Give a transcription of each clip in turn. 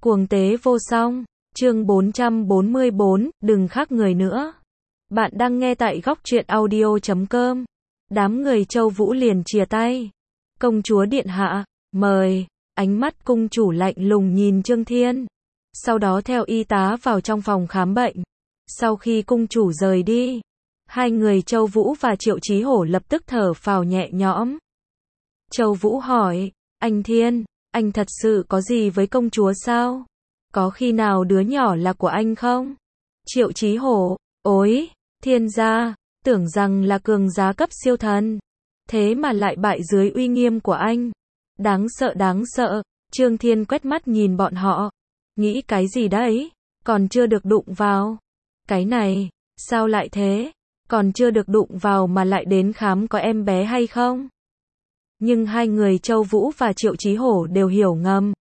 Cuồng tế vô song, chương 444, đừng khác người nữa. Bạn đang nghe tại góc truyện audio.com. Đám người Châu Vũ liền chìa tay. Công chúa điện hạ, mời. Ánh mắt cung chủ lạnh lùng nhìn Trương Thiên. Sau đó theo y tá vào trong phòng khám bệnh. Sau khi cung chủ rời đi, hai người Châu Vũ và Triệu Chí Hổ lập tức thở phào nhẹ nhõm. Châu Vũ hỏi, anh Thiên, anh thật sự có gì với công chúa sao? Có khi nào đứa nhỏ là của anh không? Triệu Chí Hổ, ối, Thiên gia, tưởng rằng là cường giá cấp siêu thần. Thế mà lại bại dưới uy nghiêm của anh. Đáng sợ đáng sợ. Trương Thiên quét mắt nhìn bọn họ. Nghĩ cái gì đấy? Còn chưa được đụng vào. Cái này, sao lại thế? Còn chưa được đụng vào mà lại đến khám có em bé hay không? Nhưng hai người Châu Vũ và Triệu Chí Hổ đều hiểu ngầm.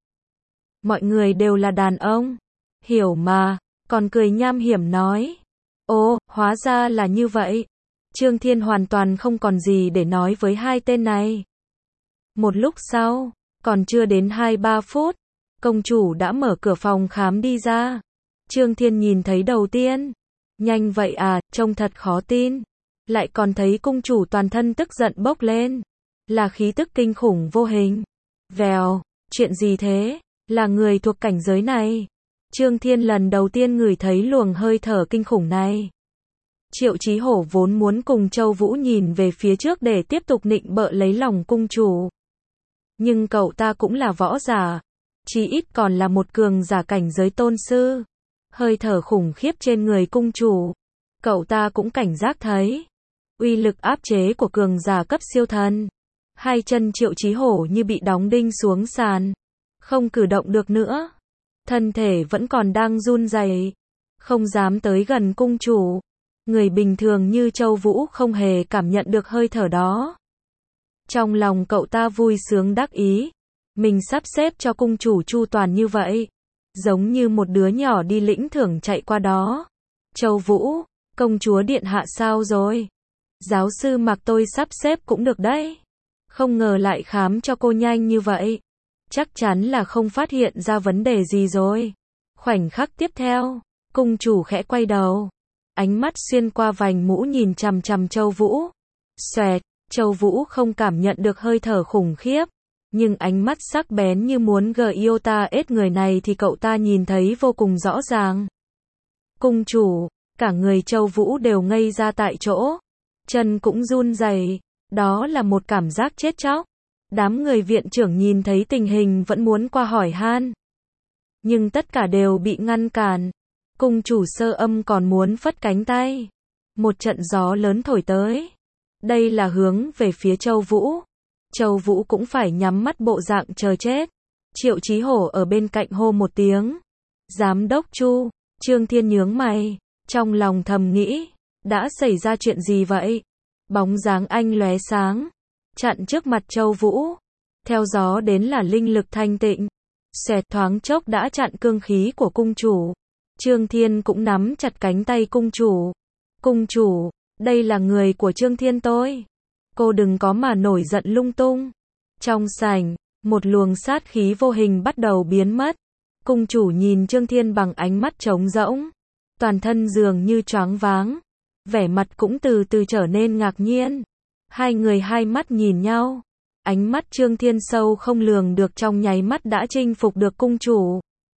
Mọi người đều là đàn ông. Hiểu mà, còn cười nham hiểm nói. Ồ, hóa ra là như vậy. Trương Thiên hoàn toàn không còn gì để nói với hai tên này. Một lúc sau, còn chưa đến 2-3 phút, công chủ đã mở cửa phòng khám đi ra. Trương Thiên nhìn thấy đầu tiên. Nhanh vậy à, trông thật khó tin. Lại còn thấy cung chủ toàn thân tức giận bốc lên. Là khí tức kinh khủng vô hình. Vèo, chuyện gì thế? Là người thuộc cảnh giới này. Trương Thiên lần đầu tiên ngửi thấy luồng hơi thở kinh khủng này. Triệu Chí Hổ vốn muốn cùng Châu Vũ nhìn về phía trước để tiếp tục nịnh bợ lấy lòng cung chủ. Nhưng cậu ta cũng là võ giả. Chí ít còn là một cường giả cảnh giới tôn sư. Hơi thở khủng khiếp trên người cung chủ. Cậu ta cũng cảnh giác thấy. Uy lực áp chế của cường giả cấp siêu thần. Hai chân Triệu Chí Hổ như bị đóng đinh xuống sàn. Không cử động được nữa. Thân thể vẫn còn đang run rẩy, không dám tới gần cung chủ. Người bình thường như Châu Vũ không hề cảm nhận được hơi thở đó. Trong lòng cậu ta vui sướng đắc ý. Mình sắp xếp cho cung chủ chu toàn như vậy. Giống như một đứa nhỏ đi lĩnh thưởng chạy qua đó. Châu Vũ, công chúa điện hạ sao rồi? Giáo sư mặc tôi sắp xếp cũng được đấy. Không ngờ lại khám cho cô nhanh như vậy. Chắc chắn là không phát hiện ra vấn đề gì rồi. Khoảnh khắc tiếp theo, cung chủ khẽ quay đầu. Ánh mắt xuyên qua vành mũ nhìn chằm chằm Châu Vũ. Xoẹt, Châu Vũ không cảm nhận được hơi thở khủng khiếp. Nhưng ánh mắt sắc bén như muốn iota ết người này thì cậu ta nhìn thấy vô cùng rõ ràng. Cung chủ, cả người Châu Vũ đều ngây ra tại chỗ. Chân cũng run rẩy. Đó là một cảm giác chết chóc. Đám người viện trưởng nhìn thấy tình hình vẫn muốn qua hỏi han. Nhưng tất cả đều bị ngăn cản. Cung chủ Sơ Âm còn muốn phất cánh tay. Một trận gió lớn thổi tới. Đây là hướng về phía Châu Vũ. Châu Vũ cũng phải nhắm mắt bộ dạng chờ chết. Triệu Chí Hổ ở bên cạnh hô một tiếng. Giám đốc Chu. Trương Thiên nhướng mày. Trong lòng thầm nghĩ. Đã xảy ra chuyện gì vậy? Bóng dáng anh lóe sáng. Chặn trước mặt Châu Vũ. Theo gió đến là linh lực thanh tịnh. Xẹt thoáng chốc đã chặn cương khí của cung chủ. Trương Thiên cũng nắm chặt cánh tay cung chủ. Cung chủ, đây là người của Trương Thiên tôi. Cô đừng có mà nổi giận lung tung. Trong sảnh, một luồng sát khí vô hình bắt đầu biến mất. Cung chủ nhìn Trương Thiên bằng ánh mắt trống rỗng. Toàn thân dường như choáng váng. Vẻ mặt cũng từ từ trở nên ngạc nhiên. Hai người hai mắt nhìn nhau. Ánh mắt Trương Thiên sâu không lường được trong nháy mắt đã chinh phục được cung chủ.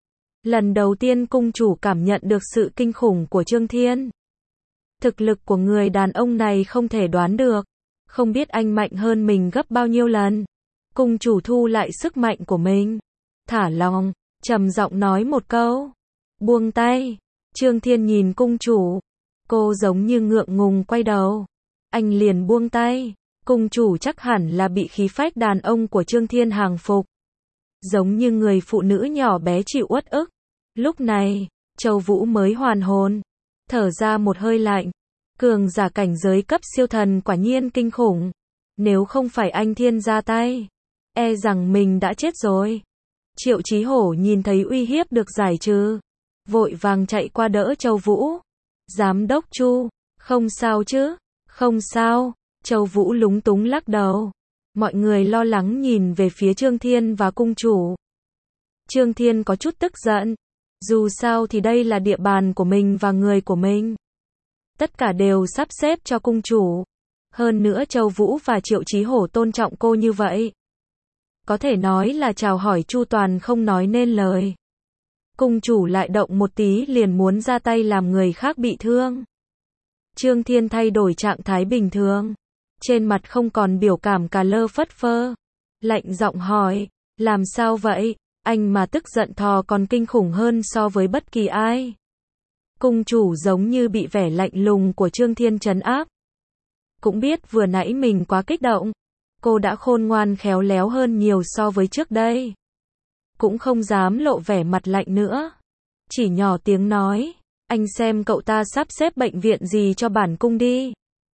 Lần đầu tiên cung chủ cảm nhận được sự kinh khủng của Trương Thiên. Thực lực của người đàn ông này không thể đoán được. Không biết anh mạnh hơn mình gấp bao nhiêu lần. Cung chủ thu lại sức mạnh của mình. Thả lòng, trầm giọng nói một câu. Buông tay. Trương Thiên nhìn cung chủ. Cô giống như ngượng ngùng quay đầu. Anh liền buông tay. Cung chủ chắc hẳn là bị khí phách đàn ông của Trương Thiên hàng phục. Giống như người phụ nữ nhỏ bé chịu uất ức. Lúc này, Châu Vũ mới hoàn hồn. Thở ra một hơi lạnh. Cường giả cảnh giới cấp siêu thần quả nhiên kinh khủng. Nếu không phải anh Thiên ra tay, e rằng mình đã chết rồi. Triệu Chí Hổ nhìn thấy uy hiếp được giải trừ. Vội vàng chạy qua đỡ Châu Vũ. Giám đốc Chu, không sao chứ? Không sao. Châu Vũ lúng túng lắc đầu. Mọi người lo lắng nhìn về phía Trương Thiên và cung chủ. Trương Thiên có chút tức giận. Dù sao thì đây là địa bàn của mình và người của mình. Tất cả đều sắp xếp cho cung chủ. Hơn nữa Châu Vũ và Triệu Chí Hổ tôn trọng cô như vậy. Có thể nói là chào hỏi chu toàn không nói nên lời. Cung chủ lại động một tí liền muốn ra tay làm người khác bị thương. Trương Thiên thay đổi trạng thái bình thường. Trên mặt không còn biểu cảm cà lơ phất phơ. Lạnh giọng hỏi, làm sao vậy? Anh mà tức giận thò còn kinh khủng hơn so với bất kỳ ai. Cung chủ giống như bị vẻ lạnh lùng của Trương Thiên trấn áp. Cũng biết vừa nãy mình quá kích động. Cô đã khôn ngoan khéo léo hơn nhiều so với trước đây. Cũng không dám lộ vẻ mặt lạnh nữa. Chỉ nhỏ tiếng nói, anh xem cậu ta sắp xếp bệnh viện gì cho bản cung đi.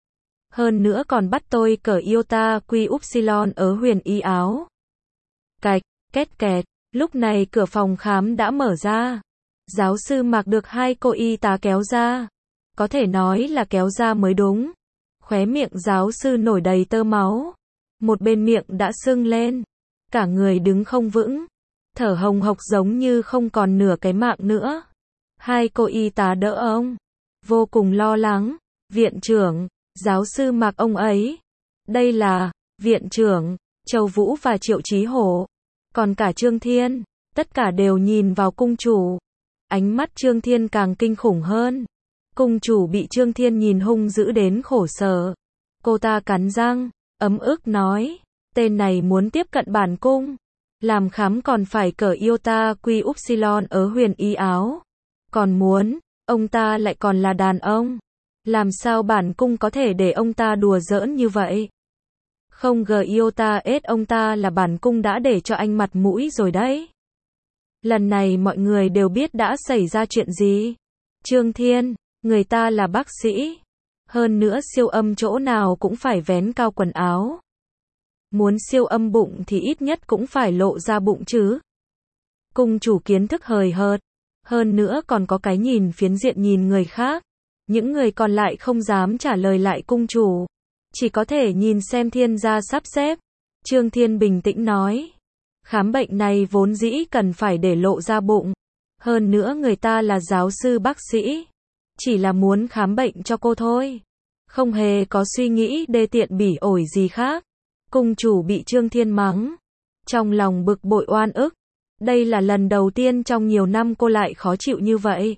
Hơn nữa còn bắt tôi cởi Iota Quy Upsilon ở Huyền Y áo. Cạch, két kẹt, lúc này cửa phòng khám đã mở ra. Giáo sư Mạc được hai cô y tá kéo ra. Có thể nói là kéo ra mới đúng. Khóe miệng giáo sư nổi đầy tơ máu. Một bên miệng đã sưng lên. Cả người đứng không vững. Thở hồng hộc giống như không còn nửa cái mạng nữa. Hai cô y tá đỡ ông. Vô cùng lo lắng. Viện trưởng, giáo sư Mạc ông ấy. Đây là, viện trưởng, Châu Vũ và Triệu Chí Hổ. Còn cả Trương Thiên. Tất cả đều nhìn vào cung chủ. Ánh mắt Trương Thiên càng kinh khủng hơn. Cung chủ bị Trương Thiên nhìn hung dữ đến khổ sở. Cô ta cắn răng, ấm ức nói. Tên này muốn tiếp cận bản cung. Làm khám còn phải cởi Iota Quy Upsilon ở Huyền Y áo. Còn muốn, ông ta lại còn là đàn ông. Làm sao bản cung có thể để ông ta đùa giỡn như vậy? Không gờ Iota S ông ta là bản cung đã để cho anh mặt mũi rồi đấy. Lần này mọi người đều biết đã xảy ra chuyện gì. Trương Thiên, người ta là bác sĩ. Hơn nữa siêu âm chỗ nào cũng phải vén cao quần áo. Muốn siêu âm bụng thì ít nhất cũng phải lộ ra bụng chứ. Cung chủ kiến thức hời hợt. Hơn nữa còn có cái nhìn phiến diện nhìn người khác. Những người còn lại không dám trả lời lại cung chủ. Chỉ có thể nhìn xem Thiên gia sắp xếp. Trương Thiên bình tĩnh nói. Khám bệnh này vốn dĩ cần phải để lộ ra bụng. Hơn nữa người ta là giáo sư bác sĩ. Chỉ là muốn khám bệnh cho cô thôi. Không hề có suy nghĩ đê tiện bỉ ổi gì khác. Cung chủ bị Trương Thiên mắng. Trong lòng bực bội oan ức. Đây là lần đầu tiên trong nhiều năm cô lại khó chịu như vậy.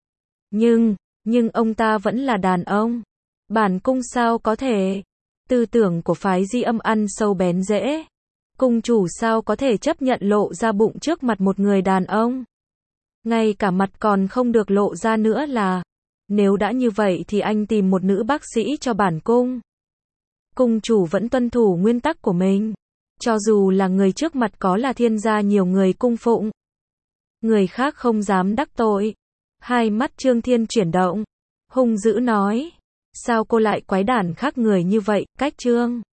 Nhưng ông ta vẫn là đàn ông. Bản cung sao có thể. Tư tưởng của phái Di Âm ăn sâu bén rễ. Cung chủ sao có thể chấp nhận lộ ra bụng trước mặt một người đàn ông. Ngay cả mặt còn không được lộ ra nữa là. Nếu đã như vậy thì anh tìm một nữ bác sĩ cho bản cung. Cung chủ vẫn tuân thủ nguyên tắc của mình. Cho dù là người trước mặt có là Thiên gia nhiều người cung phụng. Người khác không dám đắc tội. Hai mắt Trương Thiên chuyển động. Hung dữ nói. Sao cô lại quái đản khác người như vậy, cách Trương.